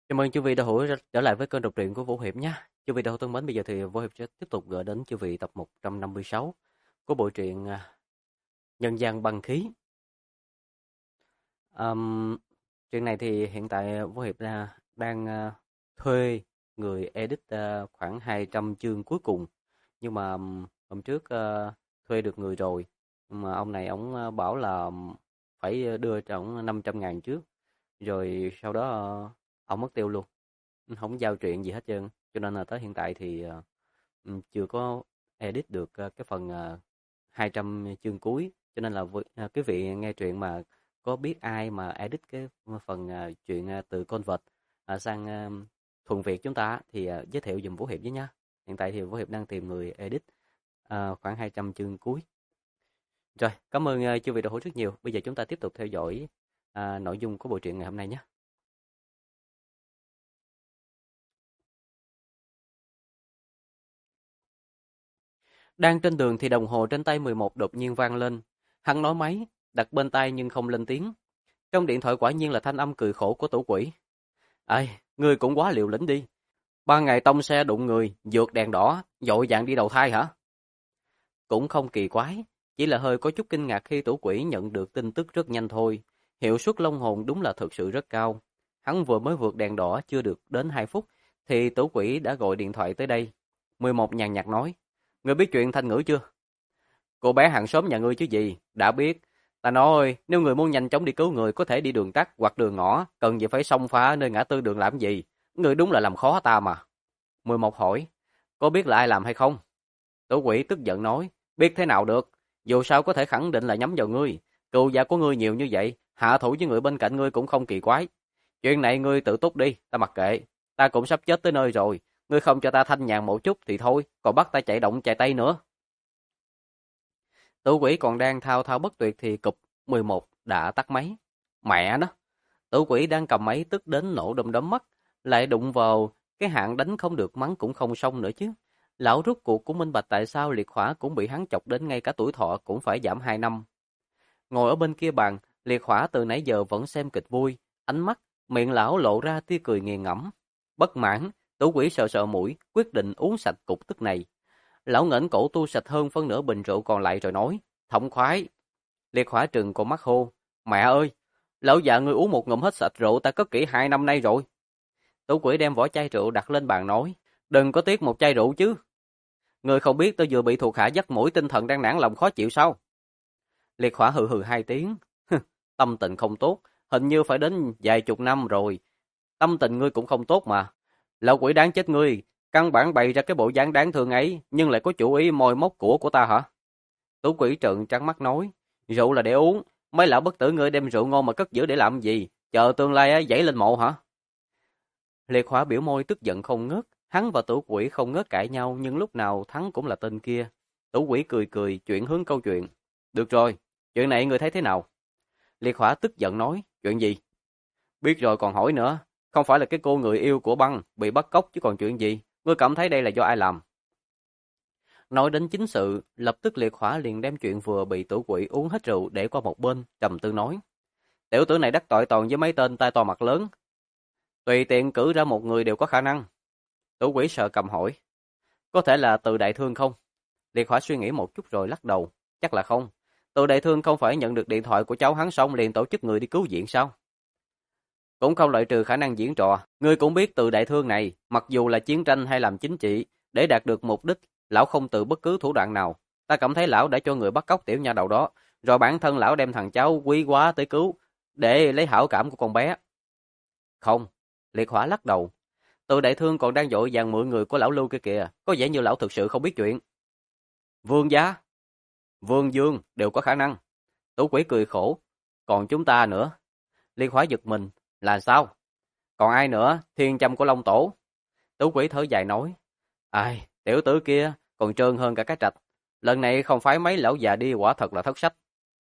Chào mừng chư vị đã hữu trở lại với kênh đọc truyện của Vũ Hiệp nhé. Chư vị đã hữu thân mến, bây giờ thì Vũ Hiệp sẽ tiếp tục gửi đến chư vị tập 156 của bộ truyện Nhân gian băng khí. Ờm, Truyện này thì hiện tại Vũ Hiệp đang thuê người edit khoảng 200 chương cuối cùng. Nhưng mà hôm trước thuê được người rồi. Nhưng mà ông này ông bảo là phải đưa cho ông 500.000 trước. Rồi sau đó ông mất tiêu luôn. Không giao truyện gì hết trơn, cho nên là tới hiện tại thì, chưa có edit được, cái phần, 200 chương cuối, cho nên là quý vị nghe truyện mà có biết ai mà edit cái phần, truyện, từ con vịt, sang, thuần Việt chúng ta thì, giới thiệu giùm Vũ Hiệp với nhá. Hiện tại thì Vũ Hiệp đang tìm người edit, khoảng 200 chương cuối. Rồi, cảm ơn, chư vị đã hỗ rất nhiều. Bây giờ chúng ta tiếp tục theo dõi, nội dung của bộ truyện ngày hôm nay nhé. Đang trên đường thì đồng hồ trên tay 11 đột nhiên vang lên. Hắn nói máy, đặt bên tai nhưng không lên tiếng. Trong điện thoại quả nhiên là thanh âm cười khổ của Tử Quỷ. Ai, ngươi cũng quá liều lĩnh đi. Ban ngày tông xe đụng người, vượt đèn đỏ, dội vàng đi đầu thai hả? Cũng không kỳ quái, chỉ là hơi có chút kinh ngạc khi Tử Quỷ nhận được tin tức rất nhanh thôi. Hiệu suất long hồn đúng là thực sự rất cao. Hắn vừa mới vượt đèn đỏ chưa được đến 2 phút, thì Tử Quỷ đã gọi điện thoại tới đây. 11 nhàn nhạt nói, ngươi biết chuyện Thanh Ngữ chưa? Cô bé hàng xóm nhà ngươi chứ gì, đã biết. Ta nói, nếu người muốn nhanh chóng đi cứu người có thể đi đường tắt hoặc đường ngõ, cần gì phải xông pha nơi ngã tư đường làm gì? Ngươi đúng là làm khó ta mà. 11 hỏi, có biết là ai làm hay không? Tử Quỷ tức giận nói, biết thế nào được, dù sao có thể khẳng định là nhắm vào ngươi. Cừu gia của ngươi nhiều như vậy, hạ thủ với người bên cạnh ngươi cũng không kỳ quái. Chuyện này ngươi tự túc đi, ta mặc kệ. Ta cũng sắp chết tới nơi rồi, ngươi không cho ta thanh nhàn một chút thì thôi, còn bắt ta chạy động chạy tay nữa. Tử Quỷ còn đang thao thao bất tuyệt thì cụp 11 đã tắt máy. Mẹ nó, Tử Quỷ đang cầm máy tức đến nổ đom đóm mắt, lại đụng vào cái hạng đánh không được mắng cũng không xong nữa chứ. Lão rút cuộc cũng minh bạch tại sao liệt hỏa cũng bị hắn chọc đến ngay cả tuổi thọ cũng phải giảm 2 năm. Ngồi ở bên kia bàn, liệt hỏa từ nãy giờ vẫn xem kịch vui, ánh mắt, miệng lão lộ ra tia cười nghiền ngẫm. Bất mãn, Tử Quỷ sợ sợ mũi, quyết định uống sạch cục tức này. Lão ngẩng cổ tu sạch hơn phân nửa bình rượu còn lại rồi nói, thống khoái. Liệt hỏa trừng con mắt hô, mẹ ơi, lão già ngươi uống một ngụm hết sạch rượu ta cất kỹ 2 năm nay rồi. Tử Quỷ đem vỏ chai rượu đặt lên bàn nói, đừng có tiếc một chai rượu chứ. Ngươi không biết tôi vừa bị thuộc hạ dắt mũi tinh thần đang nản lòng khó chịu sao? Liệt hỏa hừ hừ 2 tiếng, tâm tình không tốt, hình như phải đến vài chục năm rồi. Tâm tình ngươi cũng không tốt mà. Lão quỷ đáng chết ngươi, căn bản bày ra cái bộ dáng đáng thương ấy, nhưng lại có chủ ý moi móc của ta hả? Tú Quỷ trợn trắng mắt nói, rượu là để uống, mấy lão bất tử ngươi đem rượu ngon mà cất giữ để làm gì? Chờ tương lai dãy lên mộ hả? Liệt hỏa biểu môi tức giận không ngớt, hắn và Tử Quỷ không ngớt cãi nhau, nhưng lúc nào thắng cũng là tên kia. Tử Quỷ cười cười, chuyển hướng câu chuyện. Được rồi, chuyện này ngươi thấy thế nào? Liệt hỏa tức giận nói, chuyện gì? Biết rồi còn hỏi nữa, không phải là cái cô người yêu của băng bị bắt cóc chứ còn chuyện gì? Ngươi cảm thấy đây là do ai làm? Nói đến chính sự, lập tức liệt hỏa liền đem chuyện vừa bị tử quỷ uống hết rượu để qua một bên, trầm tư nói. Tiểu tử này đắc tội toàn với mấy tên tai to mặt lớn. Tùy tiện cử ra một người đều có khả năng. Tử quỷ sợ cầm hỏi. Có thể là Từ Đại Thương không? Liệt hỏa suy nghĩ một chút rồi lắc đầu. Chắc là không. Từ Đại Thương không phải nhận được điện thoại của cháu hắn xong liền tổ chức người đi cứu viện sao? Cũng không loại trừ khả năng diễn trò. Ngươi cũng biết Từ Đại Thương này, mặc dù là chiến tranh hay làm chính trị, để đạt được mục đích, lão không từ bất cứ thủ đoạn nào. Ta cảm thấy lão đã cho người bắt cóc tiểu nha đầu đó, rồi bản thân lão đem thằng cháu quý quá tới cứu, để lấy hảo cảm của con bé. Không, liệt hỏa lắc đầu. Từ Đại Thương còn đang vội vàng mượn người của lão Lưu kia kìa, có vẻ như lão thực sự không biết chuyện. Vương Giá, Vương Dương đều có khả năng. Tú Quỷ cười khổ. Còn chúng ta nữa. Liệt hỏa giật mình. Là sao? Còn ai nữa? Thiên Châm của Long Tổ. Tú Quỷ thở dài nói. Ai, tiểu tử kia còn trơn hơn cả cái trạch. Lần này không phải mấy lão già đi quả thật là thất sách.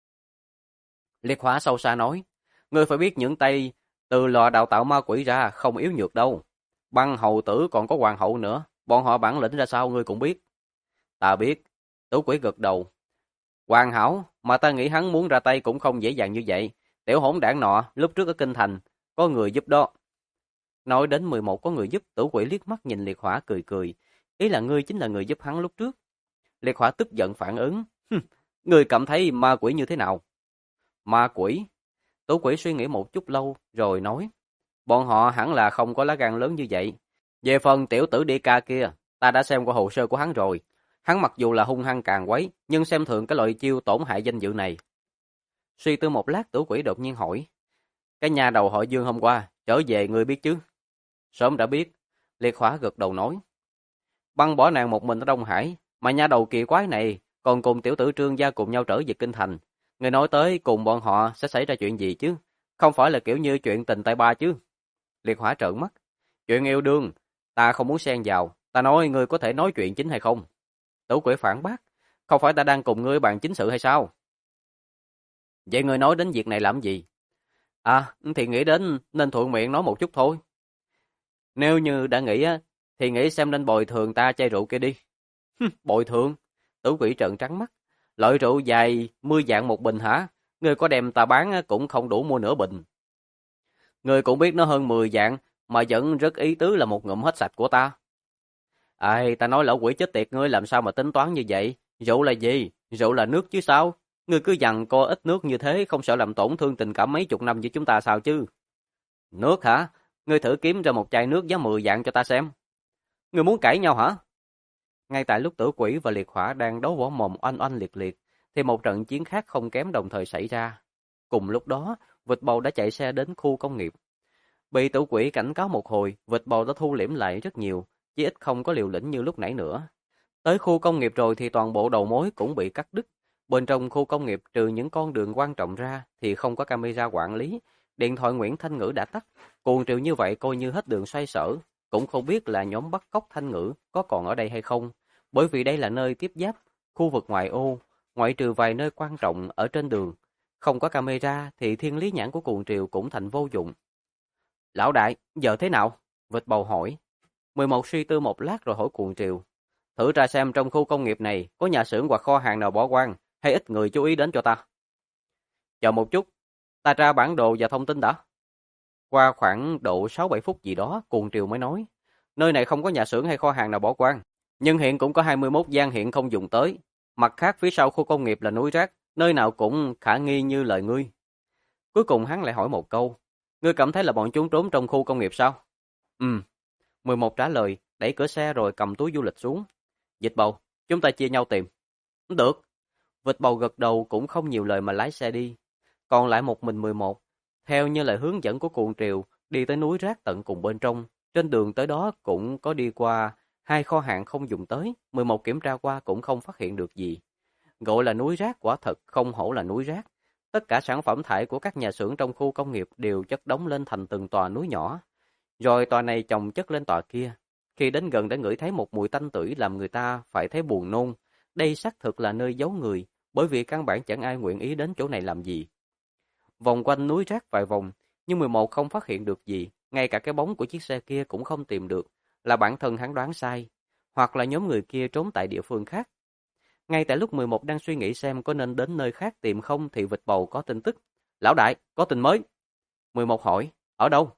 Liệt hỏa sâu xa nói. Ngươi phải biết những tay từ lò đào tạo ma quỷ ra không yếu nhược đâu. Băng hầu tử còn có hoàng hậu nữa. Bọn họ bản lĩnh ra sao ngươi cũng biết. Ta biết. Tú Quỷ gật đầu. Hoàn hảo, mà ta nghĩ hắn muốn ra tay cũng không dễ dàng như vậy. Tiểu hỗn đảng nọ, lúc trước ở Kinh Thành, có người giúp đó. Nói đến 11 có người giúp, Tử Quỷ liếc mắt nhìn Liệt Hỏa cười cười. Ý là ngươi chính là người giúp hắn lúc trước. Liệt Hỏa tức giận phản ứng. Ngươi cảm thấy ma quỷ như thế nào? Ma quỷ? Tử Quỷ suy nghĩ một chút lâu rồi nói. Bọn họ hẳn là không có lá gan lớn như vậy. Về phần tiểu tử đi ca kia, ta đã xem qua hồ sơ của hắn rồi. Hắn mặc dù là hung hăng càng quấy, nhưng xem thường cái loại chiêu tổn hại danh dự này. Suy tư một lát, Tử Quỷ đột nhiên hỏi. Cái nhà đầu họ Dương hôm qua, trở về ngươi biết chứ? Sớm đã biết. Liệt Hỏa gật đầu nói. Băng bỏ nàng một mình ở Đông Hải, mà nhà đầu kỳ quái này còn cùng tiểu tử Trương gia cùng nhau trở về kinh thành. Người nói tới cùng bọn họ sẽ xảy ra chuyện gì chứ? Không phải là kiểu như chuyện tình tay ba chứ? Liệt Hỏa trợn mắt. Chuyện yêu đương, ta không muốn xen vào. Ta nói ngươi có thể nói chuyện chính hay không? Tử Quỷ phản bác. Không phải ta đang cùng ngươi bàn chính sự hay sao? Vậy ngươi nói đến việc này làm gì? À, thì nghĩ đến nên thuận miệng nói một chút thôi. Nếu như đã nghĩ á, thì nghĩ xem nên bồi thường ta chai rượu kia đi. Bồi thường? Tử Quỷ trợn trắng mắt. Loại rượu dài 10 vạn một bình hả? Ngươi có đem ta bán cũng không đủ mua nửa bình. Ngươi cũng biết nó hơn 10 vạn, mà vẫn rất ý tứ là một ngụm hết sạch của ta. Ai, ta nói lão quỷ chết tiệt ngươi làm sao mà tính toán như vậy? Rượu là gì? Rượu là nước chứ sao? Ngươi cứ dằn co ít nước như thế không sợ làm tổn thương tình cảm mấy chục năm với chúng ta sao chứ? Nước hả? Ngươi thử kiếm ra một chai nước giá 10 vạn cho ta xem. Ngươi muốn cãi nhau hả? Ngay tại lúc Tử Quỷ và Liệt Hỏa đang đấu võ mồm oanh oanh liệt liệt, thì một trận chiến khác không kém đồng thời xảy ra. Cùng lúc đó, Vịt Bầu đã chạy xe đến khu công nghiệp. Bị Tử Quỷ cảnh cáo một hồi, Vịt Bầu đã thu liễm lại rất nhiều, chỉ ít không có liều lĩnh như lúc nãy nữa. Tới khu công nghiệp rồi thì toàn bộ đầu mối cũng bị cắt đứt. Bên trong khu công nghiệp trừ những con đường quan trọng ra thì không có camera quản lý, điện thoại Nguyễn Thanh Ngữ đã tắt. Cuồng triều như vậy coi như hết đường xoay sở, cũng không biết là nhóm bắt cóc Thanh Ngữ có còn ở đây hay không, bởi vì đây là nơi tiếp giáp khu vực ngoại ô, ngoại trừ vài nơi quan trọng ở trên đường. Không có camera thì thiên lý nhãn của cuồng triều cũng thành vô dụng. Lão đại, giờ thế nào? Vịt Bầu hỏi. 11 suy tư một lát rồi hỏi cuồng triều. Thử ra xem trong khu công nghiệp này có nhà xưởng hoặc kho hàng nào bỏ hoang hay ít người chú ý đến cho ta. Chờ một chút, ta ra bản đồ và thông tin đã. Qua khoảng độ 6-7 phút gì đó, cuồng triều mới nói. Nơi này không có nhà xưởng hay kho hàng nào bỏ hoang, nhưng hiện cũng có 21 gian hiện không dùng tới. Mặt khác phía sau khu công nghiệp là núi rác, nơi nào cũng khả nghi như lời ngươi. Cuối cùng hắn lại hỏi một câu. Ngươi cảm thấy là bọn chúng trốn trong khu công nghiệp sao? 11 trả lời, đẩy cửa xe rồi cầm túi du lịch xuống. Vịt Bầu, chúng ta chia nhau tìm. Được. Vịt Bầu gật đầu cũng không nhiều lời mà lái xe đi. Còn lại một mình 11, theo như lời hướng dẫn của cuồng triều, đi tới núi rác tận cùng bên trong. Trên đường tới đó cũng có đi qua hai kho hàng không dùng tới, 11 kiểm tra qua cũng không phát hiện được gì. Gọi là núi rác quả thật không hổ là núi rác. Tất cả sản phẩm thải của các nhà xưởng trong khu công nghiệp đều chất đống lên thành từng tòa núi nhỏ. Rồi tòa này chồng chất lên tòa kia. Khi đến gần đã ngửi thấy một mùi tanh tưởi làm người ta phải thấy buồn nôn. Đây xác thực là nơi giấu người, bởi vì căn bản chẳng ai nguyện ý đến chỗ này làm gì. Vòng quanh núi rác vài vòng, nhưng 11 không phát hiện được gì, ngay cả cái bóng của chiếc xe kia cũng không tìm được, là bản thân hắn đoán sai, hoặc là nhóm người kia trốn tại địa phương khác. Ngay tại lúc 11 đang suy nghĩ xem có nên đến nơi khác tìm không thì Vịt Bầu có tin tức. Lão đại, có tin mới. 11 hỏi, ở đâu?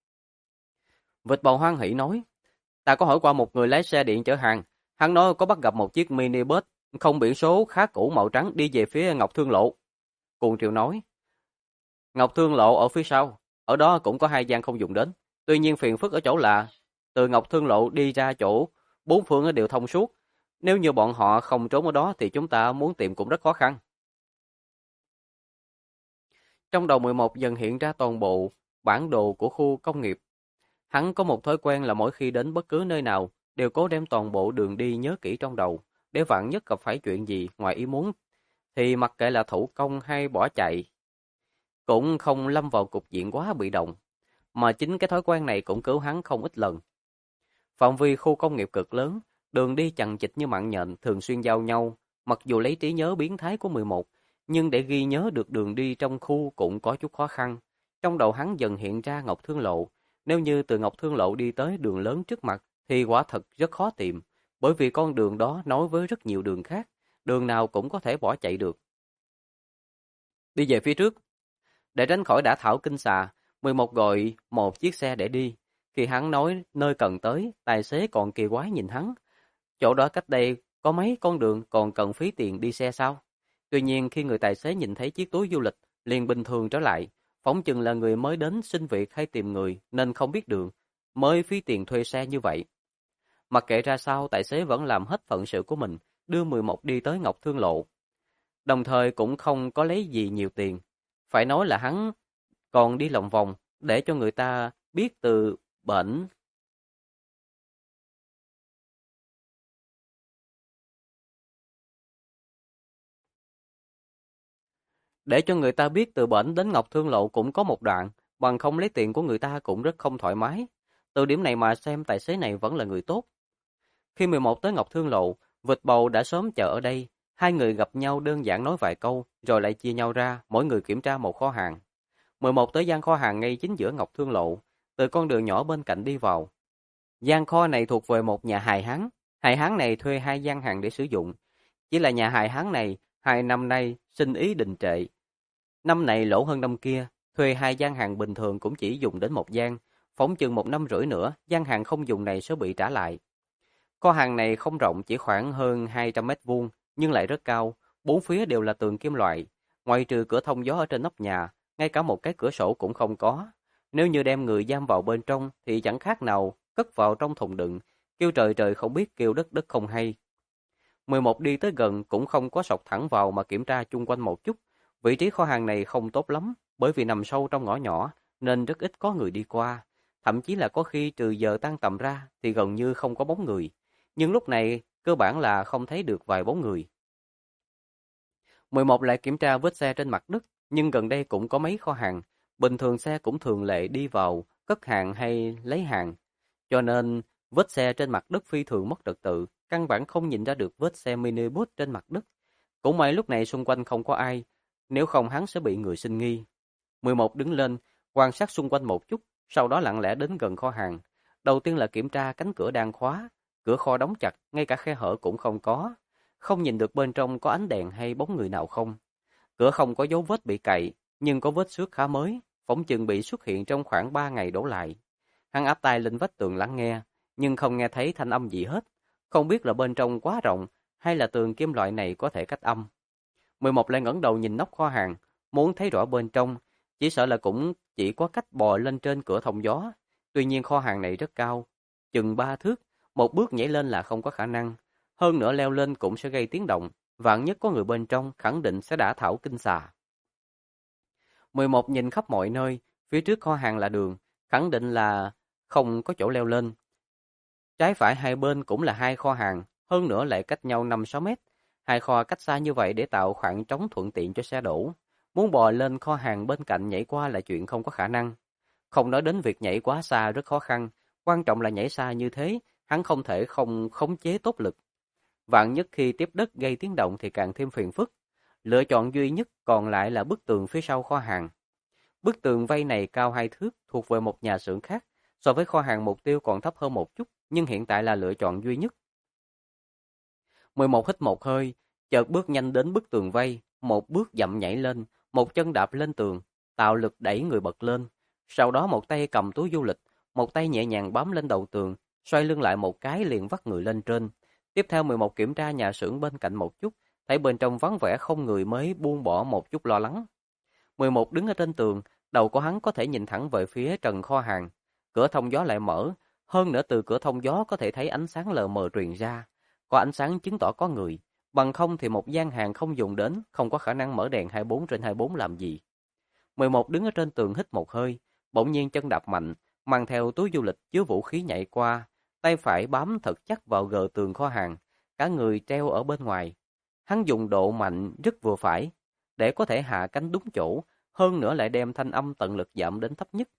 Vịt Bầu hoan hỉ nói, ta có hỏi qua một người lái xe điện chở hàng, hắn nói có bắt gặp một chiếc mini bus không biển số khá cũ màu trắng đi về phía Ngọc Thương Lộ. Cuồng Triều nói, Ngọc Thương Lộ ở phía sau, ở đó cũng có hai gian không dùng đến. Tuy nhiên phiền phức ở chỗ là từ Ngọc Thương Lộ đi ra chỗ bốn phương đều thông suốt. Nếu như bọn họ không trốn ở đó thì chúng ta muốn tìm cũng rất khó khăn. Trong đầu 11 dần hiện ra toàn bộ bản đồ của khu công nghiệp. Hắn có một thói quen là mỗi khi đến bất cứ nơi nào đều cố đem toàn bộ đường đi nhớ kỹ trong đầu, để vạn nhất gặp phải chuyện gì ngoài ý muốn thì mặc kệ là thủ công hay bỏ chạy cũng không lâm vào cục diện quá bị động, mà chính cái thói quen này cũng cứu hắn không ít lần. Phạm vi khu công nghiệp cực lớn, đường đi chằng chịt như mạng nhện thường xuyên giao nhau, mặc dù lấy trí nhớ biến thái của 11, nhưng để ghi nhớ được đường đi trong khu cũng có chút khó khăn. Trong đầu hắn dần hiện ra Ngọc Thương Lộ, nếu như từ Ngọc Thương Lộ đi tới đường lớn trước mặt thì quả thật rất khó tìm, bởi vì con đường đó nối với rất nhiều đường khác, đường nào cũng có thể bỏ chạy được. Đi về phía trước. Để tránh khỏi đả thảo kinh xà, 11 gọi một chiếc xe để đi. Khi hắn nói nơi cần tới, tài xế còn kỳ quái nhìn hắn. Chỗ đó cách đây có mấy con đường còn cần phí tiền đi xe sao? Tuy nhiên khi người tài xế nhìn thấy chiếc túi du lịch, liền bình thường trở lại. Phỏng chừng là người mới đến xin việc hay tìm người nên không biết đường, mới phí tiền thuê xe như vậy. Mặc kệ ra sao, tài xế vẫn làm hết phận sự của mình, đưa 11 đi tới Ngọc Thương Lộ. Đồng thời cũng không có lấy gì nhiều tiền. Phải nói là hắn còn đi lòng vòng để cho người ta biết từ bển để cho người ta biết từ bển đến Ngọc Thương Lộ cũng có một đoạn, bằng không lấy tiền của người ta cũng rất không thoải mái. Từ điểm này mà xem tài xế này vẫn là người tốt. Khi 11 tới Ngọc Thương Lộ, vịt bầu đã sớm chờ ở đây. Hai người gặp nhau đơn giản nói vài câu, rồi lại chia nhau ra, mỗi người kiểm tra một kho hàng. 11 tới gian kho hàng ngay chính giữa Ngọc Thương Lộ, từ con đường nhỏ bên cạnh đi vào. Gian kho này thuộc về một nhà hài hán. Hài hán này thuê hai gian hàng để sử dụng. Chỉ là nhà hài hán này, 2 năm nay sinh ý đình trệ. Năm này lỗ hơn năm kia, thuê hai gian hàng bình thường cũng chỉ dùng đến một gian. Phỏng chừng 1 năm rưỡi nữa, gian hàng không dùng này sẽ bị trả lại. Kho hàng này không rộng, chỉ khoảng hơn 200 mét vuông, nhưng lại rất cao. Bốn phía đều là tường kim loại. Ngoại trừ cửa thông gió ở trên nóc nhà, ngay cả một cái cửa sổ cũng không có. Nếu như đem người giam vào bên trong thì chẳng khác nào cất vào trong thùng đựng, kêu trời trời không biết kêu đất đất không hay. 11 đi tới gần cũng không có sọc thẳng vào mà kiểm tra chung quanh một chút. Vị trí kho hàng này không tốt lắm, bởi vì nằm sâu trong ngõ nhỏ nên rất ít có người đi qua. Thậm chí là có khi trừ giờ tan tầm ra thì gần như không có bóng người. Nhưng lúc này cơ bản là không thấy được vài bóng người. 11 lại kiểm tra vết xe trên mặt đất, nhưng gần đây cũng có mấy kho hàng. Bình thường xe cũng thường lệ đi vào, cất hàng hay lấy hàng. Cho nên, vết xe trên mặt đất phi thường mất trật tự, căn bản không nhìn ra được vết xe mini bus trên mặt đất. Cũng may lúc này xung quanh không có ai, nếu không hắn sẽ bị người sinh nghi. 11 đứng lên, quan sát xung quanh một chút, sau đó lặng lẽ đến gần kho hàng. Đầu tiên là kiểm tra cánh cửa đang khóa, cửa kho đóng chặt, ngay cả khe hở cũng không có. Không nhìn được bên trong có ánh đèn hay bóng người nào không. Cửa không có dấu vết bị cậy, nhưng có vết xước khá mới, phỏng chừng bị xuất hiện trong khoảng 3 ngày đổ lại. Hắn áp tai lên vách tường lắng nghe, nhưng không nghe thấy thanh âm gì hết. Không biết là bên trong quá rộng, hay là tường kim loại này có thể cách âm. 11 lại ngẩng đầu nhìn nóc kho hàng, muốn thấy rõ bên trong, chỉ sợ là cũng chỉ có cách bò lên trên cửa thông gió. Tuy nhiên kho hàng này rất cao, chừng 3 thước, một bước nhảy lên là không có khả năng. Hơn nữa leo lên cũng sẽ gây tiếng động, vạn nhất có người bên trong khẳng định sẽ đả thảo kinh xà. 11 nhìn khắp mọi nơi, phía trước kho hàng là đường, khẳng định là không có chỗ leo lên. Trái phải hai bên cũng là hai kho hàng, hơn nữa lại cách nhau 5-6 mét. Hai kho cách xa như vậy để tạo khoảng trống thuận tiện cho xe đổ. Muốn bò lên kho hàng bên cạnh nhảy qua là chuyện không có khả năng. Không nói đến việc nhảy quá xa rất khó khăn, quan trọng là nhảy xa như thế, hắn không thể không khống chế tốt lực. Vạn nhất khi tiếp đất gây tiếng động thì càng thêm phiền phức. Lựa chọn duy nhất còn lại là bức tường phía sau kho hàng. Bức tường vây này cao 2 thước, thuộc về một nhà xưởng khác, so với kho hàng mục tiêu còn thấp hơn một chút, nhưng hiện tại là lựa chọn duy nhất. 11 hít một hơi, chợt bước nhanh đến bức tường vây, một bước dậm nhảy lên, một chân đạp lên tường, tạo lực đẩy người bật lên. Sau đó một tay cầm túi du lịch, một tay nhẹ nhàng bám lên đầu tường, xoay lưng lại một cái liền vắt người lên trên. Tiếp theo 11 kiểm tra nhà xưởng bên cạnh một chút, thấy bên trong vắng vẻ không người mới buông bỏ một chút lo lắng. 11 đứng ở trên tường, đầu của hắn có thể nhìn thẳng về phía trần kho hàng. Cửa thông gió lại mở, hơn nữa từ cửa thông gió có thể thấy ánh sáng lờ mờ truyền ra. Có ánh sáng chứng tỏ có người, bằng không thì một gian hàng không dùng đến, không có khả năng mở đèn 24/24 làm gì. 11 đứng ở trên tường hít một hơi, bỗng nhiên chân đạp mạnh, mang theo túi du lịch chứa vũ khí nhảy qua, tay phải bám thật chắc vào gờ tường kho hàng, cả người treo ở bên ngoài. Hắn dùng độ mạnh rất vừa phải, để có thể hạ cánh đúng chỗ, hơn nữa lại đem thanh âm tận lực giảm đến thấp nhất.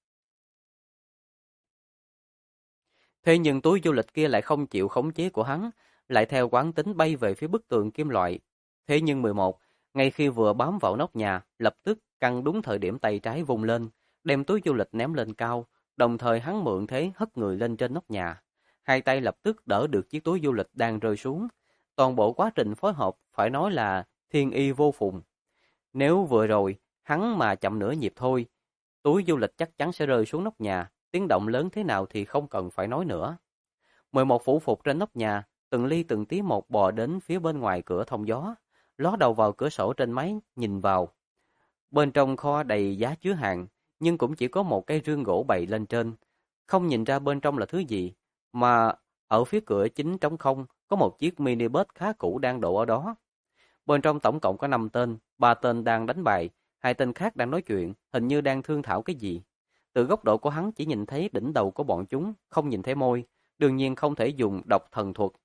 Thế nhưng túi du lịch kia lại không chịu khống chế của hắn, lại theo quán tính bay về phía bức tường kim loại. Thế nhưng 11, ngay khi vừa bám vào nóc nhà, lập tức căng đúng thời điểm tay trái vung lên, đem túi du lịch ném lên cao, đồng thời hắn mượn thế hất người lên trên nóc nhà. Hai tay lập tức đỡ được chiếc túi du lịch đang rơi xuống. Toàn bộ quá trình phối hợp phải nói là thiên y vô phùng. Nếu vừa rồi, hắn mà chậm nửa nhịp thôi, túi du lịch chắc chắn sẽ rơi xuống nóc nhà, tiếng động lớn thế nào thì không cần phải nói nữa. 11 phủ phục trên nóc nhà, từng ly từng tí một bò đến phía bên ngoài cửa thông gió, ló đầu vào cửa sổ trên mái nhìn vào. Bên trong kho đầy giá chứa hàng, nhưng cũng chỉ có một cái rương gỗ bày lên trên. Không nhìn ra bên trong là thứ gì, mà ở phía cửa chính trống không có một chiếc mini bus khá cũ đang đậu ở đó. Bên trong tổng cộng có 5 tên, 3 tên đang đánh bài, 2 tên khác đang nói chuyện, hình như đang thương thảo cái gì. Từ góc độ của hắn chỉ nhìn thấy đỉnh đầu của bọn chúng, không nhìn thấy môi, đương nhiên không thể dùng độc thần thuật.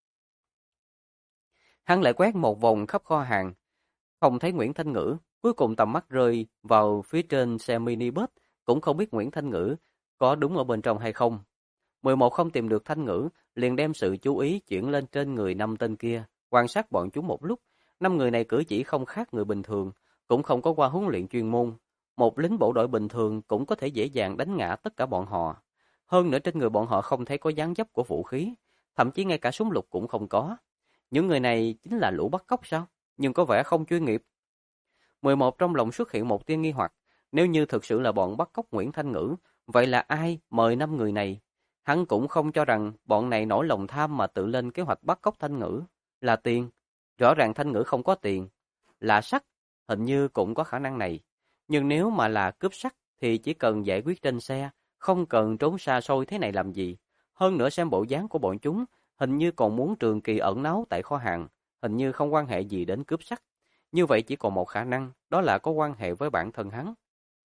Hắn lại quét một vòng khắp kho hàng, không thấy Nguyễn Thanh Ngữ, cuối cùng tầm mắt rơi vào phía trên xe mini bus, cũng không biết Nguyễn Thanh Ngữ có đúng ở bên trong hay không. 11 không tìm được Thanh Ngữ, liền đem sự chú ý chuyển lên trên người 5 tên kia, quan sát bọn chúng một lúc. 5 người này cử chỉ không khác người bình thường, cũng không có qua huấn luyện chuyên môn. Một lính bộ đội bình thường cũng có thể dễ dàng đánh ngã tất cả bọn họ. Hơn nữa trên người bọn họ không thấy có dáng dấp của vũ khí, thậm chí ngay cả súng lục cũng không có. Những người này chính là lũ bắt cóc sao? Nhưng có vẻ không chuyên nghiệp. 11 trong lòng xuất hiện một tia nghi hoặc, nếu như thực sự là bọn bắt cóc Nguyễn Thanh Ngữ, vậy là ai mời 5 người này? Hắn cũng không cho rằng bọn này nổi lòng tham mà tự lên kế hoạch bắt cóc Thanh Ngữ. Là tiền. Rõ ràng Thanh Ngữ không có tiền. Là sắt. Hình như cũng có khả năng này. Nhưng nếu mà là cướp sắt thì chỉ cần giải quyết trên xe, không cần trốn xa xôi thế này làm gì. Hơn nữa xem bộ dáng của bọn chúng, hình như còn muốn trường kỳ ẩn náu tại kho hàng, hình như không quan hệ gì đến cướp sắt. Như vậy chỉ còn một khả năng, đó là có quan hệ với bản thân hắn.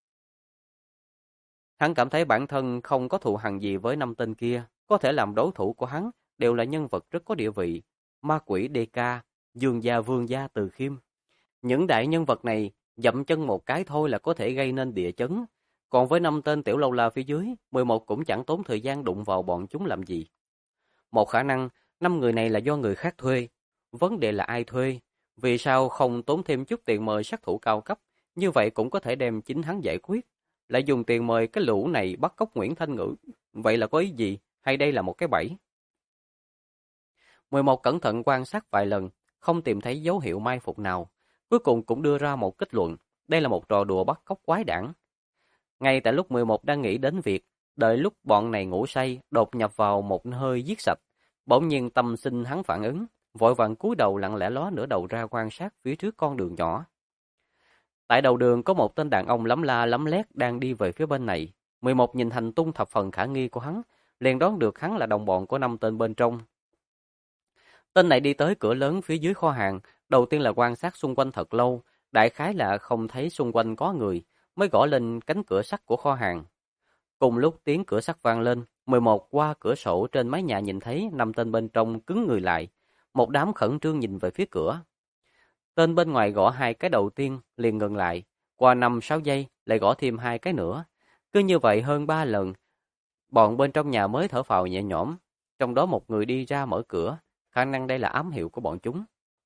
Hắn cảm thấy bản thân không có thù hằn gì với 5 tên kia, có thể làm đối thủ của hắn đều là nhân vật rất có địa vị. Ma quỷ DK, Dương gia Vương gia Từ Khiêm. Những đại nhân vật này dậm chân một cái thôi là có thể gây nên địa chấn. Còn với 5 tên tiểu lâu la phía dưới, 11 cũng chẳng tốn thời gian đụng vào bọn chúng làm gì. Một khả năng, 5 người này là do người khác thuê. Vấn đề là ai thuê? Vì sao không tốn thêm chút tiền mời sát thủ cao cấp? Như vậy cũng có thể đem chính hắn giải quyết. Lại dùng tiền mời cái lũ này bắt cóc Nguyễn Thanh Ngữ. Vậy là có ý gì? Hay đây là một cái bẫy? 11 cẩn thận quan sát vài lần, không tìm thấy dấu hiệu mai phục nào. Cuối cùng cũng đưa ra một kết luận. Đây là một trò đùa bắt cóc quái đản. Ngay tại lúc 11 đang nghĩ đến việc, đợi lúc bọn này ngủ say, đột nhập vào một hơi giết sạch. Bỗng nhiên tâm sinh hắn phản ứng, vội vàng cúi đầu lặng lẽ ló nửa đầu ra quan sát phía trước con đường nhỏ. Tại đầu đường có một tên đàn ông lấm la lấm lét đang đi về phía bên này. 11 nhìn hành tung thập phần khả nghi của hắn, liền đoán được hắn là đồng bọn của 5 tên bên trong. Tên này đi tới cửa lớn phía dưới kho hàng, đầu tiên là quan sát xung quanh thật lâu, đại khái là không thấy xung quanh có người, mới gõ lên cánh cửa sắt của kho hàng. Cùng lúc tiếng cửa sắt vang lên, 11 qua cửa sổ trên mái nhà nhìn thấy 5 tên bên trong cứng người lại, một đám khẩn trương nhìn về phía cửa. Tên bên ngoài gõ 2 cái đầu tiên liền ngừng lại, qua 5-6 giây lại gõ thêm 2 cái nữa. Cứ như vậy hơn 3 lần, bọn bên trong nhà mới thở phào nhẹ nhõm, trong đó một người đi ra mở cửa, khả năng đây là ám hiệu của bọn chúng.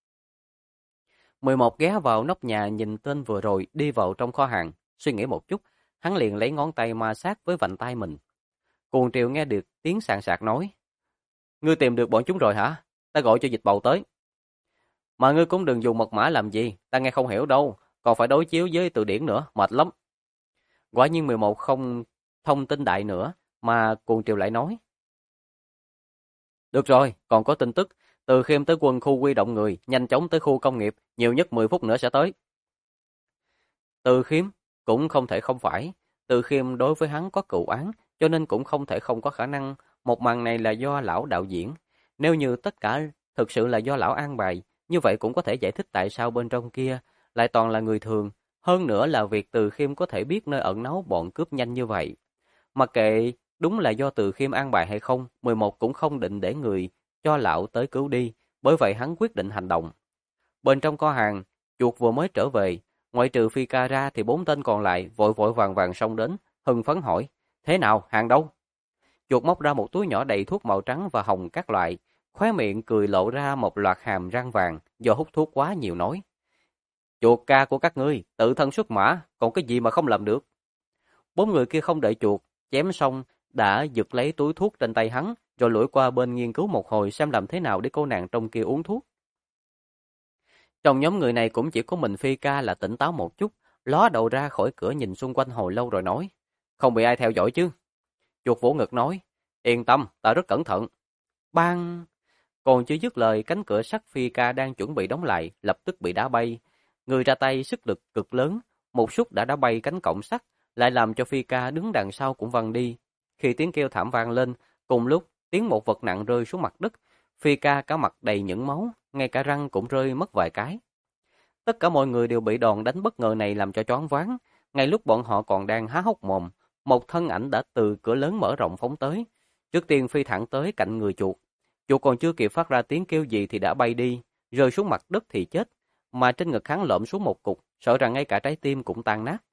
11 ghé vào nóc nhà nhìn tên vừa rồi đi vào trong kho hàng, suy nghĩ một chút, hắn liền lấy ngón tay ma sát với vành tay mình. Cuồng Triều nghe được tiếng sàn sạc nói: "Ngươi tìm được bọn chúng rồi hả? Ta gọi cho dịch bầu tới." "Mà ngươi cũng đừng dùng mật mã làm gì, ta nghe không hiểu đâu, còn phải đối chiếu với từ điển nữa, mệt lắm." Quả nhiên 11 không thông tin đại nữa, mà Cuồng Triều lại nói: "Được rồi, còn có tin tức, Từ Khiêm tới quân khu quy động người, nhanh chóng tới khu công nghiệp, nhiều nhất 10 phút nữa sẽ tới." Từ Khiêm cũng không thể không phải, Từ Khiêm đối với hắn có cựu án, cho nên cũng không thể không có khả năng một màn này là do lão đạo diễn. Nếu như tất cả thực sự là do lão an bài, như vậy cũng có thể giải thích tại sao bên trong kia lại toàn là người thường, hơn nữa là việc Từ Khiêm có thể biết nơi ẩn náu bọn cướp nhanh như vậy. Mặc kệ đúng là do Từ Khiêm an bài hay không, 11 cũng không định để người cho lão tới cứu đi, bởi vậy hắn quyết định hành động. Bên trong kho hàng, chuột vừa mới trở về, ngoại trừ Phi Ca ra thì 4 tên còn lại vội vội vàng vàng xông đến, hưng phấn hỏi: "Thế nào, hàng đâu?" Chuột móc ra một túi nhỏ đầy thuốc màu trắng và hồng các loại, khóe miệng cười lộ ra một loạt hàm răng vàng, do hút thuốc quá nhiều nói: "Chuột ca của các ngươi, tự thân xuất mã, còn cái gì mà không làm được?" 4 người kia không đợi chuột chém xong đã giật lấy túi thuốc trên tay hắn, rồi lủi qua bên nghiên cứu một hồi xem làm thế nào để cô nàng trong kia uống thuốc. Trong nhóm người này cũng chỉ có mình Phi Ca là tỉnh táo một chút, ló đầu ra khỏi cửa nhìn xung quanh hồi lâu rồi nói: "Không bị ai theo dõi chứ?" Chuột vỗ ngực nói, yên tâm, ta rất cẩn thận. Bang! Còn chưa dứt lời, cánh cửa sắt phi ca đang chuẩn bị đóng lại, lập tức bị đá bay. Người ra tay sức lực cực lớn, một suất đã đá bay cánh cổng sắt, lại làm cho phi ca đứng đằng sau cũng văng đi. Khi tiếng kêu thảm vang lên, cùng lúc tiếng một vật nặng rơi xuống mặt đất, phi ca cả mặt đầy những máu, ngay cả răng cũng rơi mất vài cái. Tất cả mọi người đều bị đòn đánh bất ngờ này làm cho choáng váng. Ngay lúc bọn họ còn đang há hốc mồm, một thân ảnh đã từ cửa lớn mở rộng phóng tới. Trước tiên phi thẳng tới cạnh người chuột. Chuột còn chưa kịp phát ra tiếng kêu gì thì đã bay đi, rơi xuống mặt đất thì chết. Mà trên ngực hắn lõm xuống một cục, sợ rằng ngay cả trái tim cũng tan nát.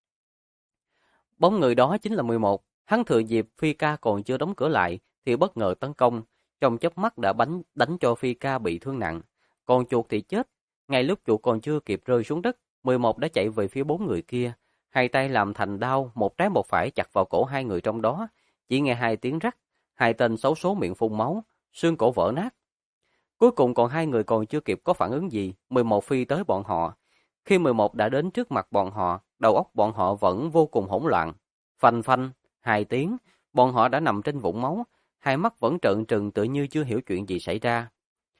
Bóng người đó chính là 11. Hắn thừa dịp phi ca còn chưa đóng cửa lại thì bất ngờ tấn công, trong chớp mắt đã đánh cho phi ca bị thương nặng. Còn chuột thì chết. Ngay lúc chuột còn chưa kịp rơi xuống đất, 11 đã chạy về phía 4 người kia, hai tay làm thành đao, một trái một phải chặt vào cổ hai người trong đó. Chỉ nghe hai tiếng rắc, hai tên xấu số miệng phun máu, xương cổ vỡ nát. Cuối cùng còn hai người còn chưa kịp có phản ứng gì, 11 phi tới bọn họ. Khi 11 đã đến trước mặt bọn họ, đầu óc bọn họ vẫn vô cùng hỗn loạn. Phanh phanh, hai tiếng, bọn họ đã nằm trên vũng máu, hai mắt vẫn trợn trừng tựa như chưa hiểu chuyện gì xảy ra.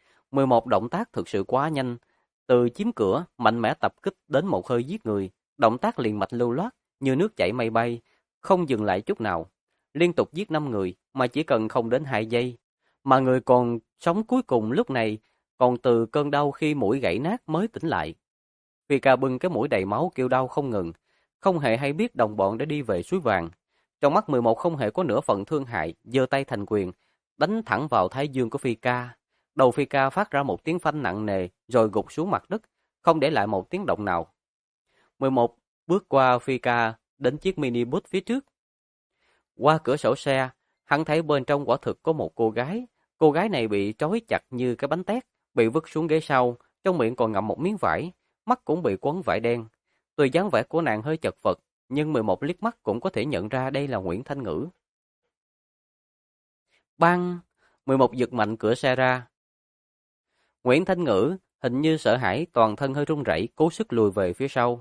11 động tác thực sự quá nhanh, từ chiếm cửa, mạnh mẽ tập kích đến một hơi giết người, động tác liền mạch lưu loát, như nước chảy mây bay, không dừng lại chút nào. Liên tục giết 5 người, mà chỉ cần không đến 2 giây. Mà người còn sống cuối cùng lúc này, còn từ cơn đau khi mũi gãy nát mới tỉnh lại. Phi ca bưng cái mũi đầy máu kêu đau không ngừng, không hề hay biết đồng bọn đã đi về suối vàng. Trong mắt 11 không hề có nửa phần thương hại, giơ tay thành quyền, đánh thẳng vào thái dương của Phi ca. Đầu Phi ca phát ra một tiếng phanh nặng nề, rồi gục xuống mặt đất, không để lại một tiếng động nào. 11 bước qua Phi ca, đến chiếc mini bus phía trước. Qua cửa sổ xe, hắn thấy bên trong quả thực có một cô gái. Cô gái này bị trói chặt như cái bánh tét, bị vứt xuống ghế sau, trong miệng còn ngậm một miếng vải, mắt cũng bị quấn vải đen. Tuy dáng vẻ của nàng hơi chật vật, nhưng 11 liếc mắt cũng có thể nhận ra đây là Nguyễn Thanh Ngữ. Bang! 11 giật mạnh cửa xe ra. Nguyễn Thanh Ngữ hình như sợ hãi, toàn thân hơi run rẩy, cố sức lùi về phía sau.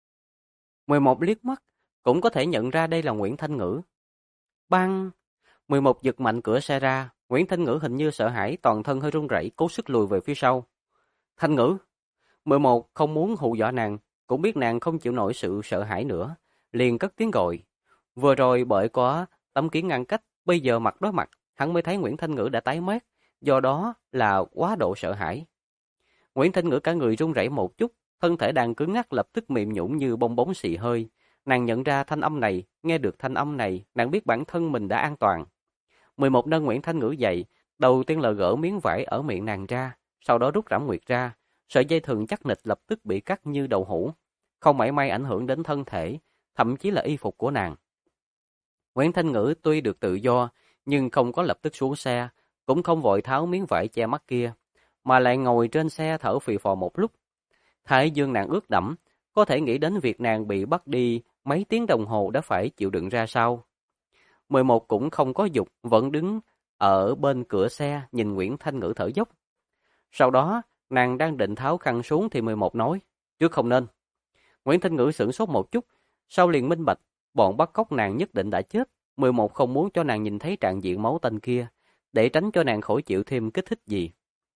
11 liếc mắt cũng có thể nhận ra đây là Nguyễn Thanh Ngữ. Bang! 11 giật mạnh cửa xe ra, Nguyễn Thanh Ngữ hình như sợ hãi, toàn thân hơi run rẩy, cố sức lùi về phía sau. Thanh Ngữ! 11 không muốn hù dọa nàng, cũng biết nàng không chịu nổi sự sợ hãi nữa, liền cất tiếng gọi. Vừa rồi bởi có tấm kiến ngăn cách, bây giờ mặt đối mặt, hắn mới thấy Nguyễn Thanh Ngữ đã tái mét, do đó là quá độ sợ hãi. Nguyễn Thanh Ngữ cả người run rẩy một chút, thân thể đang cứng ngắc lập tức mềm nhũn như bong bóng xì hơi. Nàng nhận ra thanh âm này, nghe được thanh âm này, nàng biết bản thân mình đã an toàn. 11 nâng Nguyễn Thanh Ngữ dậy, đầu tiên là gỡ miếng vải ở miệng nàng ra, sau đó rút rãm nguyệt ra, sợi dây thừng chắc nịch lập tức bị cắt như đậu hũ, không mảy may ảnh hưởng đến thân thể, thậm chí là y phục của nàng. Nguyễn Thanh Ngữ tuy được tự do, nhưng không có lập tức xuống xe, cũng không vội tháo miếng vải che mắt kia, mà lại ngồi trên xe thở phì phò một lúc. Thái dương nàng ướt đẫm, có thể nghĩ đến việc nàng bị bắt đi mấy tiếng đồng hồ đã phải chịu đựng ra sao. 11 cũng không có dục, vẫn đứng ở bên cửa xe nhìn Nguyễn Thanh Ngữ thở dốc. Sau đó, nàng đang định tháo khăn xuống thì 11 nói, trước không nên. Nguyễn Thanh Ngữ sửng sốt một chút, sau liền minh bạch, bọn bắt cóc nàng nhất định đã chết. 11 không muốn cho nàng nhìn thấy trạng diện máu tanh kia, để tránh cho nàng khỏi chịu thêm kích thích gì.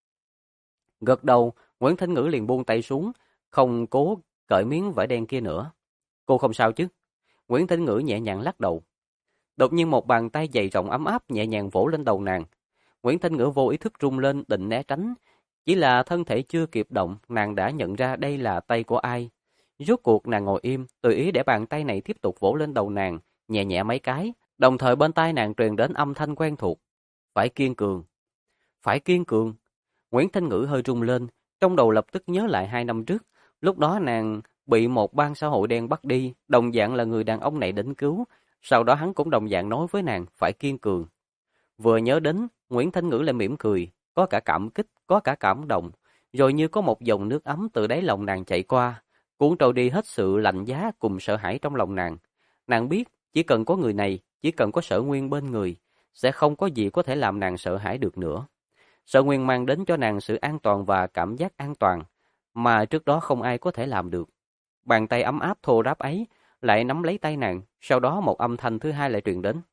Gật đầu, Nguyễn Thanh Ngữ liền buông tay xuống, không cố cởi miếng vải đen kia nữa. Cô không sao chứ? Nguyễn Thanh Ngữ nhẹ nhàng lắc đầu. Đột nhiên một bàn tay dày rộng ấm áp nhẹ nhàng vỗ lên đầu nàng. Nguyễn Thanh Ngữ vô ý thức rung lên định né tránh. Chỉ là thân thể chưa kịp động, nàng đã nhận ra đây là tay của ai. Rốt cuộc nàng ngồi im, tùy ý để bàn tay này tiếp tục vỗ lên đầu nàng, nhẹ nhẹ mấy cái. Đồng thời bên tai nàng truyền đến âm thanh quen thuộc. Phải kiên cường. Phải kiên cường. Nguyễn Thanh Ngữ hơi rung lên, trong đầu lập tức nhớ lại 2 năm trước. Lúc đó nàng bị một ban xã hội đen bắt đi, đồng dạng là người đàn ông này đến cứu. Sau đó hắn cũng đồng dạng nói với nàng phải kiên cường. Vừa nhớ đến, Nguyễn Thanh Ngữ lại mỉm cười, có cả cảm kích, có cả cảm động, rồi như có một dòng nước ấm từ đáy lòng nàng chảy qua, cuốn trôi đi hết sự lạnh giá cùng sợ hãi trong lòng nàng. Nàng biết, chỉ cần có người này, chỉ cần có Sở Nguyên bên người, sẽ không có gì có thể làm nàng sợ hãi được nữa. Sở Nguyên mang đến cho nàng sự an toàn và cảm giác an toàn, mà trước đó không ai có thể làm được. Bàn tay ấm áp thô ráp ấy lại nắm lấy tay nàng, sau đó một âm thanh thứ hai lại truyền đến.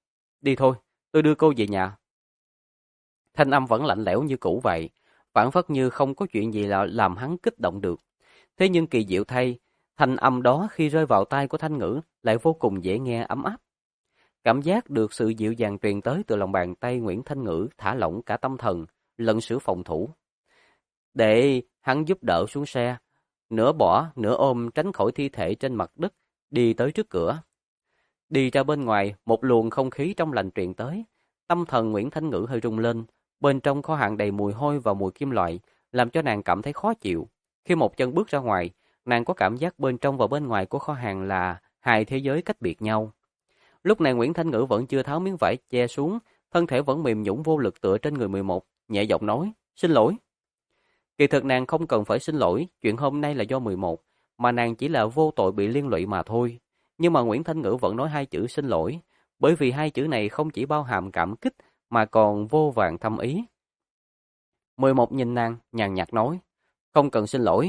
Đi thôi, tôi đưa cô về nhà. Thanh âm vẫn lạnh lẽo như cũ vậy, phảng phất như không có chuyện gì là làm hắn kích động được. Thế nhưng kỳ diệu thay, thanh âm đó khi rơi vào tai của Thanh Ngữ lại vô cùng dễ nghe ấm áp. Cảm giác được sự dịu dàng truyền tới từ lòng bàn tay Nguyễn Thanh Ngữ thả lỏng cả tâm thần, lẫn sự phòng thủ. Để hắn giúp đỡ xuống xe, nửa bỏ, nửa ôm tránh khỏi thi thể trên mặt đất, đi tới trước cửa. Đi ra bên ngoài, một luồng không khí trong lành truyền tới. Tâm thần Nguyễn Thanh Ngữ hơi rung lên, bên trong kho hàng đầy mùi hôi và mùi kim loại, làm cho nàng cảm thấy khó chịu. Khi một chân bước ra ngoài, nàng có cảm giác bên trong và bên ngoài của kho hàng là hai thế giới cách biệt nhau. Lúc này Nguyễn Thanh Ngữ vẫn chưa tháo miếng vải che xuống, thân thể vẫn mềm nhũn vô lực tựa trên người 11, nhẹ giọng nói, xin lỗi. Kỳ thực nàng không cần phải xin lỗi, chuyện hôm nay là do 11, mà nàng chỉ là vô tội bị liên lụy mà thôi. Nhưng mà Nguyễn Thanh Ngữ vẫn nói hai chữ xin lỗi, bởi vì hai chữ này không chỉ bao hàm cảm kích, mà còn vô vàn thâm ý. 11 nhìn nàng, nhàn nhạt nói, không cần xin lỗi.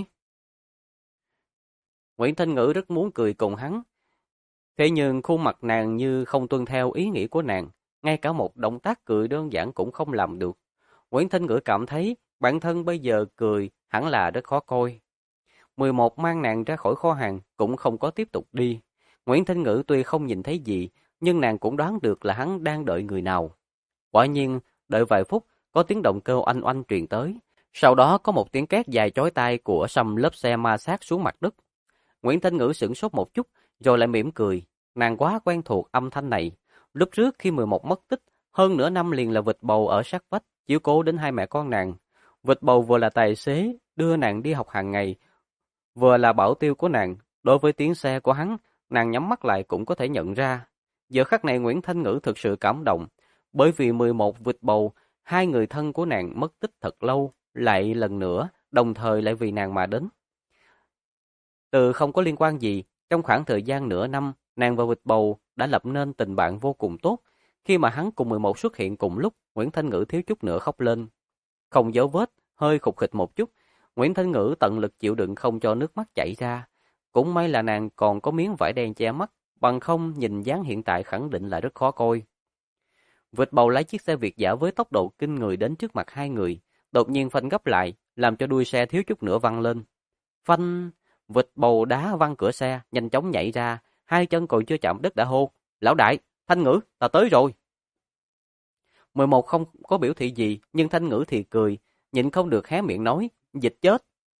Nguyễn Thanh Ngữ rất muốn cười cùng hắn, thế nhưng khuôn mặt nàng như không tuân theo ý nghĩ của nàng, ngay cả một động tác cười đơn giản cũng không làm được. Nguyễn Thanh Ngữ cảm thấy bản thân bây giờ cười hẳn là rất khó coi. 11 mang nàng ra khỏi kho hàng cũng không có tiếp tục đi. Nguyễn Thanh Ngữ tuy không nhìn thấy gì, nhưng nàng cũng đoán được là hắn đang đợi người nào. Quả nhiên, đợi vài phút, có tiếng động cơ oanh oanh truyền tới. Sau đó có một tiếng két dài chói tai của sầm lớp xe ma sát xuống mặt đất. Nguyễn Thanh Ngữ sửng sốt một chút, rồi lại mỉm cười. Nàng quá quen thuộc âm thanh này. Lúc trước khi 11 mất tích, hơn nửa năm liền là vịt bầu ở sát vách, chiếu cố đến hai mẹ con nàng. Vịt bầu vừa là tài xế, đưa nàng đi học hàng ngày, vừa là bảo tiêu của nàng. Đối với tiếng xe của hắn, nàng nhắm mắt lại cũng có thể nhận ra. Giờ khắc này Nguyễn Thanh Ngữ thực sự cảm động, bởi vì 11 vịt bầu, hai người thân của nàng mất tích thật lâu, lại lần nữa, đồng thời lại vì nàng mà đến. Từ không có liên quan gì, trong khoảng thời gian nửa năm, nàng và vịt bầu đã lập nên tình bạn vô cùng tốt. Khi mà hắn cùng 11 xuất hiện cùng lúc, Nguyễn Thanh Ngữ thiếu chút nữa khóc lên. Không dấu vết, hơi khục khịch một chút, Nguyễn Thanh Ngữ tận lực chịu đựng không cho nước mắt chảy ra. Cũng may là nàng còn có miếng vải đen che mắt, bằng không nhìn dáng hiện tại khẳng định là rất khó coi. Vịt bầu lái chiếc xe Việt dã với tốc độ kinh người đến trước mặt hai người, đột nhiên phanh gấp lại, làm cho đuôi xe thiếu chút nữa văng lên. Phanh, vịt bầu đá văng cửa xe, nhanh chóng nhảy ra, hai chân còn chưa chạm đất đã hô, lão đại, Thanh Ngữ, ta tới rồi. 11 không có biểu thị gì, nhưng Thanh Ngữ thì cười, nhịn không được hé miệng nói, dịch chết.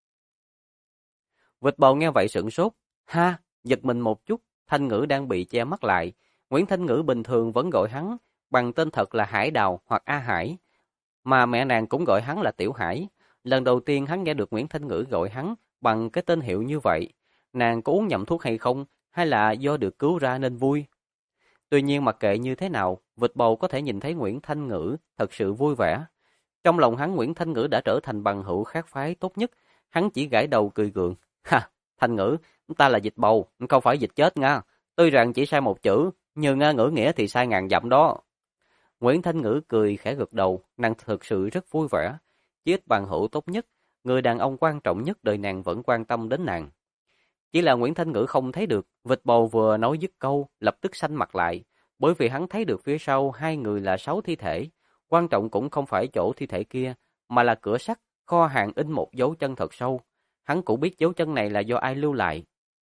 Vịt bầu nghe vậy sửng sốt, ha, giật mình một chút, Thanh Ngữ đang bị che mắt lại. Nguyễn Thanh Ngữ bình thường vẫn gọi hắn bằng tên thật là Hải Đào hoặc A Hải, mà mẹ nàng cũng gọi hắn là Tiểu Hải. Lần đầu tiên hắn nghe được Nguyễn Thanh Ngữ gọi hắn bằng cái tên hiệu như vậy, nàng có uống nhầm thuốc hay không, hay là do được cứu ra nên vui. Tuy nhiên mặc kệ như thế nào, vịt bầu có thể nhìn thấy Nguyễn Thanh Ngữ thật sự vui vẻ. Trong lòng hắn Nguyễn Thanh Ngữ đã trở thành bằng hữu khác phái tốt nhất, hắn chỉ gãi đầu cười gượng. Ha, Thanh Ngữ, ta là vịt bầu, không phải vịt chết nha. Tuy rằng chỉ sai một chữ, nhưng ngữ nghĩa thì sai ngàn dặm đó. Nguyễn Thanh Ngữ cười khẽ gật đầu, nàng thực sự rất vui vẻ. Chỉ ít bằng hữu tốt nhất, người đàn ông quan trọng nhất đời nàng vẫn quan tâm đến nàng. Chỉ là Nguyễn Thanh Ngữ không thấy được, vịt bầu vừa nói dứt câu, lập tức xanh mặt lại, bởi vì hắn thấy được phía sau hai người là 6 thi thể. Quan trọng cũng không phải chỗ thi thể kia, mà là cửa sắt, kho hàng in một dấu chân thật sâu. Hắn cũng biết dấu chân này là do ai lưu lại.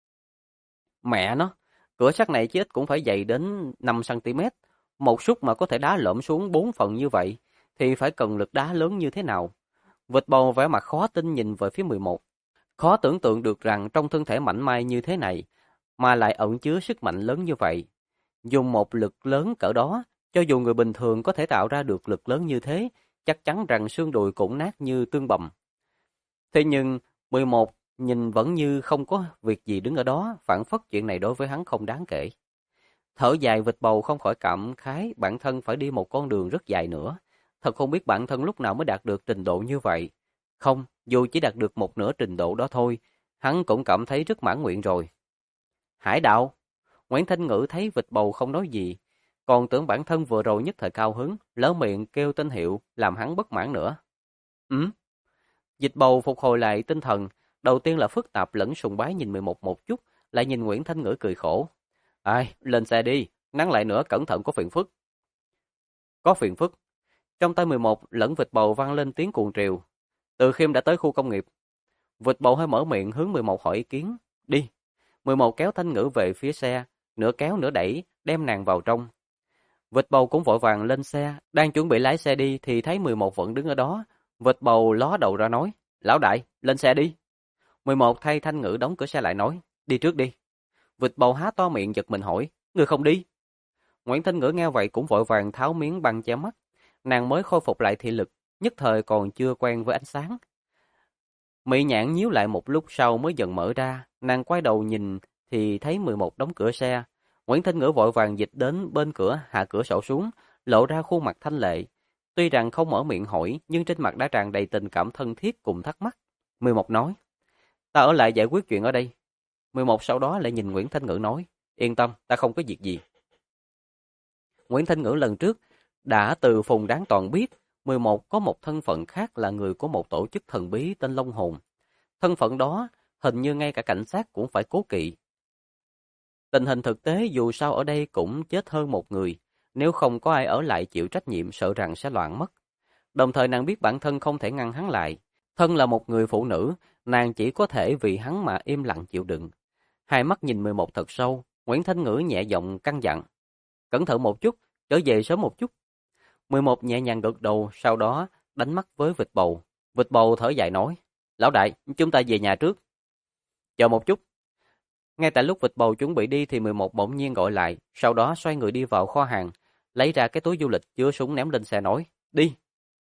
Mẹ nó, cửa sắt này chí ít cũng phải dày đến 5 cm. Một xúc mà có thể đá lõm xuống 4 phần như vậy, thì phải cần lực đá lớn như thế nào? Vịt bầu vẻ mặt khó tin nhìn về phía 11. Khó tưởng tượng được rằng trong thân thể mảnh mai như thế này, mà lại ẩn chứa sức mạnh lớn như vậy. Dùng một lực lớn cỡ đó, cho dù người bình thường có thể tạo ra được lực lớn như thế, chắc chắn rằng xương đùi cũng nát như tương bầm. Thế nhưng, 11 nhìn vẫn như không có việc gì đứng ở đó, phảng phất chuyện này đối với hắn không đáng kể. Thở dài vịt bầu không khỏi cảm khái bản thân phải đi một con đường rất dài nữa. Thật không biết bản thân lúc nào mới đạt được trình độ như vậy. Không, dù chỉ đạt được một nửa trình độ đó thôi, hắn cũng cảm thấy rất mãn nguyện rồi. Hải đạo, Nguyễn Thanh Ngữ thấy vịt bầu không nói gì, còn tưởng bản thân vừa rồi nhất thời cao hứng, lỡ miệng kêu tên hiệu, làm hắn bất mãn nữa. Vịt bầu phục hồi lại tinh thần, đầu tiên là phức tạp lẫn sùng bái nhìn 11 một chút, lại nhìn Nguyễn Thanh Ngữ cười khổ. Ai, lên xe đi, nắng lại nữa cẩn thận có phiền phức. Có phiền phức. Trong tay 11 lẫn vịt bầu vang lên tiếng cuồng triều. Từ Khiêm đã tới khu công nghiệp. Vịt bầu hơi mở miệng hướng 11 hỏi ý kiến. Đi. 11 kéo Thanh Ngữ về phía xe, nửa kéo nửa đẩy, đem nàng vào trong. Vịt bầu cũng vội vàng lên xe, đang chuẩn bị lái xe đi thì thấy 11 vẫn đứng ở đó. Vịt bầu ló đầu ra nói, lão đại, lên xe đi. 11 thay Thanh Ngữ đóng cửa xe lại nói, đi trước đi. Vịt bầu há to miệng giật mình hỏi, người không đi. Nguyễn Thanh Ngữ nghe vậy cũng vội vàng tháo miếng băng che mắt. Nàng mới khôi phục lại thị lực, nhất thời còn chưa quen với ánh sáng. Mị nhãn nhíu lại một lúc sau mới dần mở ra, nàng quay đầu nhìn thì thấy 11 đóng cửa xe. Nguyễn Thanh Ngữ vội vàng dịch đến bên cửa, hạ cửa sổ xuống, lộ ra khuôn mặt thanh lệ. Tuy rằng không mở miệng hỏi, nhưng trên mặt đã tràn đầy tình cảm thân thiết cùng thắc mắc. 11 nói, ta ở lại giải quyết chuyện ở đây. 11 sau đó lại nhìn Nguyễn Thanh Ngữ nói, yên tâm, ta không có việc gì. Nguyễn Thanh Ngữ lần trước đã từ Phùng Đáng Toàn biết 11 có một thân phận khác là người của một tổ chức thần bí tên Long Hồn. Thân phận đó hình như ngay cả cảnh sát cũng phải cố kỵ. Tình hình thực tế dù sao ở đây cũng chết hơn một người, nếu không có ai ở lại chịu trách nhiệm sợ rằng sẽ loạn mất. Đồng thời nàng biết bản thân không thể ngăn hắn lại. Thân là một người phụ nữ, nàng chỉ có thể vì hắn mà im lặng chịu đựng. Hai mắt nhìn 11 thật sâu, Nguyễn Thanh Ngữ nhẹ giọng căn dặn. Cẩn thận một chút, trở về sớm một chút. 11 nhẹ nhàng gật đầu, sau đó đánh mắt với vịt bầu. Vịt bầu thở dài nói, lão đại, chúng ta về nhà trước. Chờ một chút. Ngay tại lúc vịt bầu chuẩn bị đi thì 11 bỗng nhiên gọi lại, sau đó xoay người đi vào kho hàng, lấy ra cái túi du lịch chứa súng ném lên xe nói, đi.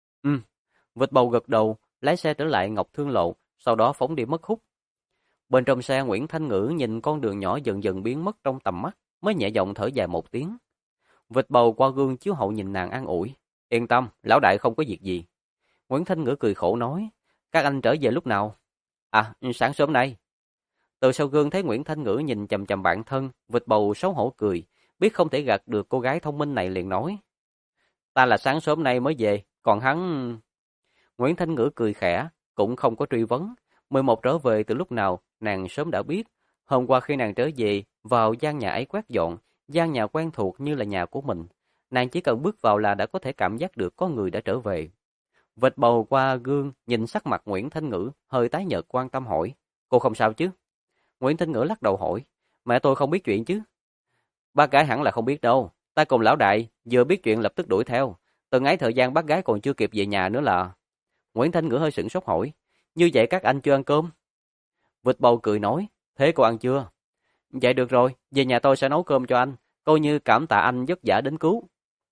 Vịt bầu gật đầu, lái xe trở lại Ngọc Thương Lộ, sau đó phóng đi mất hút. Bên trong xe Nguyễn Thanh Ngữ nhìn con đường nhỏ dần dần biến mất trong tầm mắt, mới nhẹ giọng thở dài một tiếng. Vịt bầu qua gương chiếu hậu nhìn nàng an ủi, yên tâm, lão đại không có việc gì. Nguyễn Thanh Ngữ cười khổ nói, các anh trở về lúc nào? À, sáng sớm nay. Từ sau gương thấy Nguyễn Thanh Ngữ nhìn chằm chằm bản thân, vịt bầu xấu hổ cười, biết không thể gạt được cô gái thông minh này liền nói. Ta là sáng sớm nay mới về, còn hắn... Nguyễn Thanh Ngữ cười khẽ, cũng không có truy vấn. 11 trở về từ lúc nào, nàng sớm đã biết. Hôm qua khi nàng trở về, vào gian nhà ấy quét dọn, gian nhà quen thuộc như là nhà của mình. Nàng chỉ cần bước vào là đã có thể cảm giác được có người đã trở về. Vịt bầu qua gương, nhìn sắc mặt Nguyễn Thanh Ngữ, hơi tái nhợt quan tâm hỏi. Cô không sao chứ? Nguyễn Thanh Ngữ lắc đầu hỏi. Mẹ tôi không biết chuyện chứ? Bác gái hẳn là không biết đâu. Ta cùng lão đại, vừa biết chuyện lập tức đuổi theo. Từng ấy thời gian bác gái còn chưa kịp về nhà nữa là... Nguyễn Thanh Ngữ hơi sửng sốt hỏi. Như vậy các anh chưa ăn cơm? Vịt bầu cười nói. Thế cô ăn chưa? Vậy được rồi, về nhà tôi sẽ nấu cơm cho anh. Coi như cảm tạ anh vất vả đến cứu.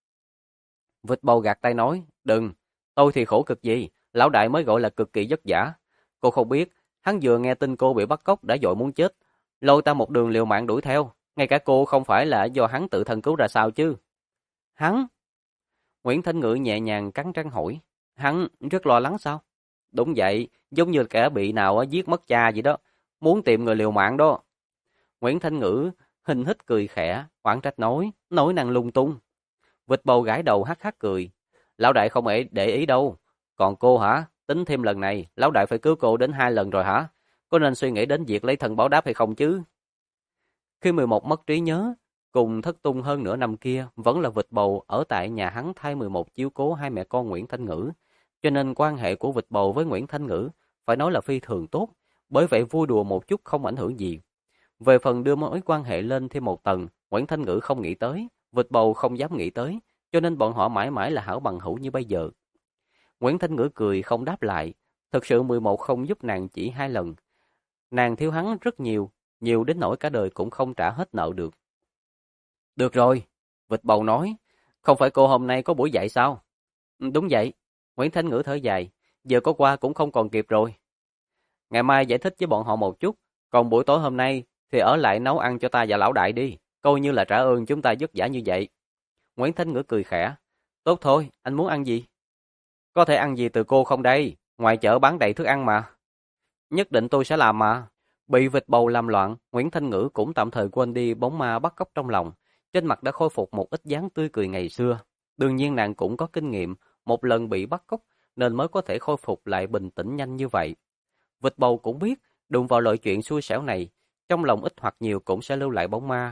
Vịt bầu gạt tay nói. Đừng, tôi thì khổ cực gì. Lão đại mới gọi là cực kỳ vất vả. Cô không biết, hắn vừa nghe tin cô bị bắt cóc đã vội muốn chết. Lôi ta một đường liều mạng đuổi theo. Ngay cả cô không phải là do hắn tự thân cứu ra sao chứ? Hắn? Nguyễn Thanh Ngữ nhẹ nhàng cắn răng hỏi. Hắn rất lo lắng sao? Đúng vậy, giống như kẻ bị nào giết mất cha vậy đó. Muốn tìm người liều mạng đó. Nguyễn Thanh Ngữ hình hít cười khẽ, oán trách nói năng lung tung. Vịt bầu gãi đầu hắc hắc cười. Lão đại không để ý đâu. Còn cô hả? Tính thêm lần này, lão đại phải cứu cô đến 2 lần rồi hả? Có nên suy nghĩ đến việc lấy thân báo đáp hay không chứ? Khi 11 mất trí nhớ, cùng thất tung hơn nửa năm kia, vẫn là vịt bầu ở tại nhà hắn thay 11 chiếu cố hai mẹ con Nguyễn Thanh Ngữ. Cho nên quan hệ của vịt bầu với Nguyễn Thanh Ngữ phải nói là phi thường tốt, bởi vậy vui đùa một chút không ảnh hưởng gì. Về phần đưa mối quan hệ lên thêm một tầng, Nguyễn Thanh Ngữ không nghĩ tới, vịt bầu không dám nghĩ tới, cho nên bọn họ mãi mãi là hảo bằng hữu như bây giờ. Nguyễn Thanh Ngữ cười không đáp lại, thực sự 11 không giúp nàng chỉ 2 lần. Nàng thiếu hắn rất nhiều, nhiều đến nỗi cả đời cũng không trả hết nợ được. Được rồi, vịt bầu nói, không phải cô hôm nay có buổi dạy sao? Đúng vậy, Nguyễn Thanh Ngữ thở dài, giờ có qua cũng không còn kịp rồi. Ngày mai giải thích với bọn họ một chút, còn buổi tối hôm nay thì ở lại nấu ăn cho ta và lão đại đi, coi như là trả ơn chúng ta vất vả như vậy. Nguyễn Thanh Ngữ cười khẽ, tốt thôi, anh muốn ăn gì? Có thể ăn gì từ cô không đây? Ngoài chợ bán đầy thức ăn mà. Nhất định tôi sẽ làm mà. Bị vịt bầu làm loạn, Nguyễn Thanh Ngữ cũng tạm thời quên đi bóng ma bắt cóc trong lòng. Trên mặt đã khôi phục một ít dáng tươi cười ngày xưa. Đương nhiên nàng cũng có kinh nghiệm, một lần bị bắt cóc nên mới có thể khôi phục lại bình tĩnh nhanh như vậy. Vịt bầu cũng biết, đụng vào loại chuyện xui xẻo này, trong lòng ít hoặc nhiều cũng sẽ lưu lại bóng ma.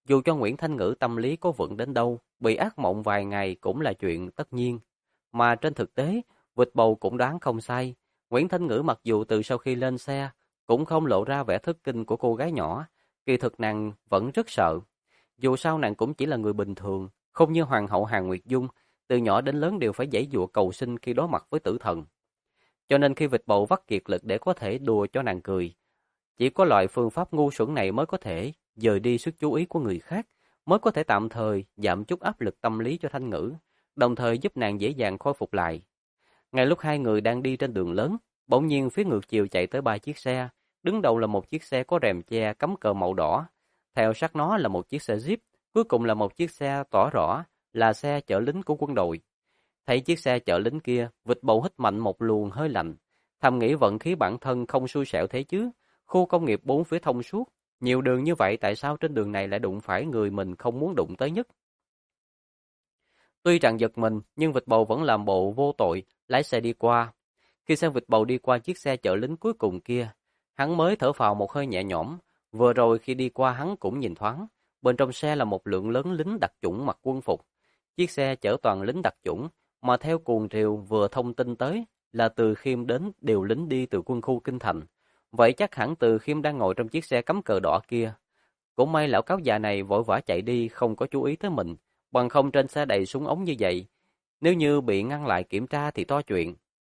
Dù cho Nguyễn Thanh Ngữ tâm lý có vững đến đâu, bị ác mộng vài ngày cũng là chuyện tất nhiên. Mà trên thực tế, vịt bầu cũng đoán không sai. Nguyễn Thanh Ngữ mặc dù từ sau khi lên xe, cũng không lộ ra vẻ thất kinh của cô gái nhỏ, kỳ thực nàng vẫn rất sợ. Dù sao nàng cũng chỉ là người bình thường, không như Hoàng hậu Hàn Nguyệt Dung, từ nhỏ đến lớn đều phải giãy giụa cầu sinh khi đối mặt với tử thần. Cho nên khi vịt bầu vắt kiệt lực để có thể đùa cho nàng cười, chỉ có loại phương pháp ngu xuẩn này mới có thể dời đi sức chú ý của người khác, mới có thể tạm thời giảm chút áp lực tâm lý cho Thanh Ngữ, đồng thời giúp nàng dễ dàng khôi phục lại. Ngay lúc hai người đang đi trên đường lớn, bỗng nhiên phía ngược chiều chạy tới ba chiếc xe, đứng đầu là một chiếc xe có rèm che cắm cờ màu đỏ, theo sát nó là một chiếc xe Jeep, cuối cùng là một chiếc xe tỏ rõ là xe chở lính của quân đội. Thấy chiếc xe chở lính kia, vịt bầu hít mạnh một luồng hơi lạnh, thầm nghĩ vận khí bản thân không xui xẻo thế chứ, khu công nghiệp bốn phía thông suốt, nhiều đường như vậy tại sao trên đường này lại đụng phải người mình không muốn đụng tới nhất. Tuy rằng giật mình, nhưng vịt bầu vẫn làm bộ vô tội, lái xe đi qua. Khi xem vịt bầu đi qua chiếc xe chở lính cuối cùng kia, hắn mới thở phào một hơi nhẹ nhõm. Vừa rồi khi đi qua hắn cũng nhìn thoáng, bên trong xe là một lượng lớn lính đặc chủng mặc quân phục. Chiếc xe chở toàn lính đặc chủng, mà theo cuồng triều vừa thông tin tới là Từ Khiêm đến điều lính đi từ quân khu Kinh Thành. Vậy chắc hẳn Từ Khiêm đang ngồi trong chiếc xe cắm cờ đỏ kia. Cũng may lão cáo già này vội vã chạy đi không có chú ý tới mình, bằng không trên xe đầy súng ống như vậy. Nếu như bị ngăn lại kiểm tra thì to chuyện.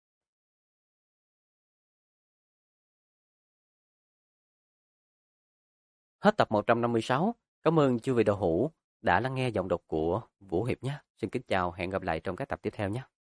Hết tập 156. Cảm ơn chư vị đạo hữu đã lắng nghe giọng đọc của Vũ Hiệp nhé. Xin kính chào, hẹn gặp lại trong các tập tiếp theo nhé.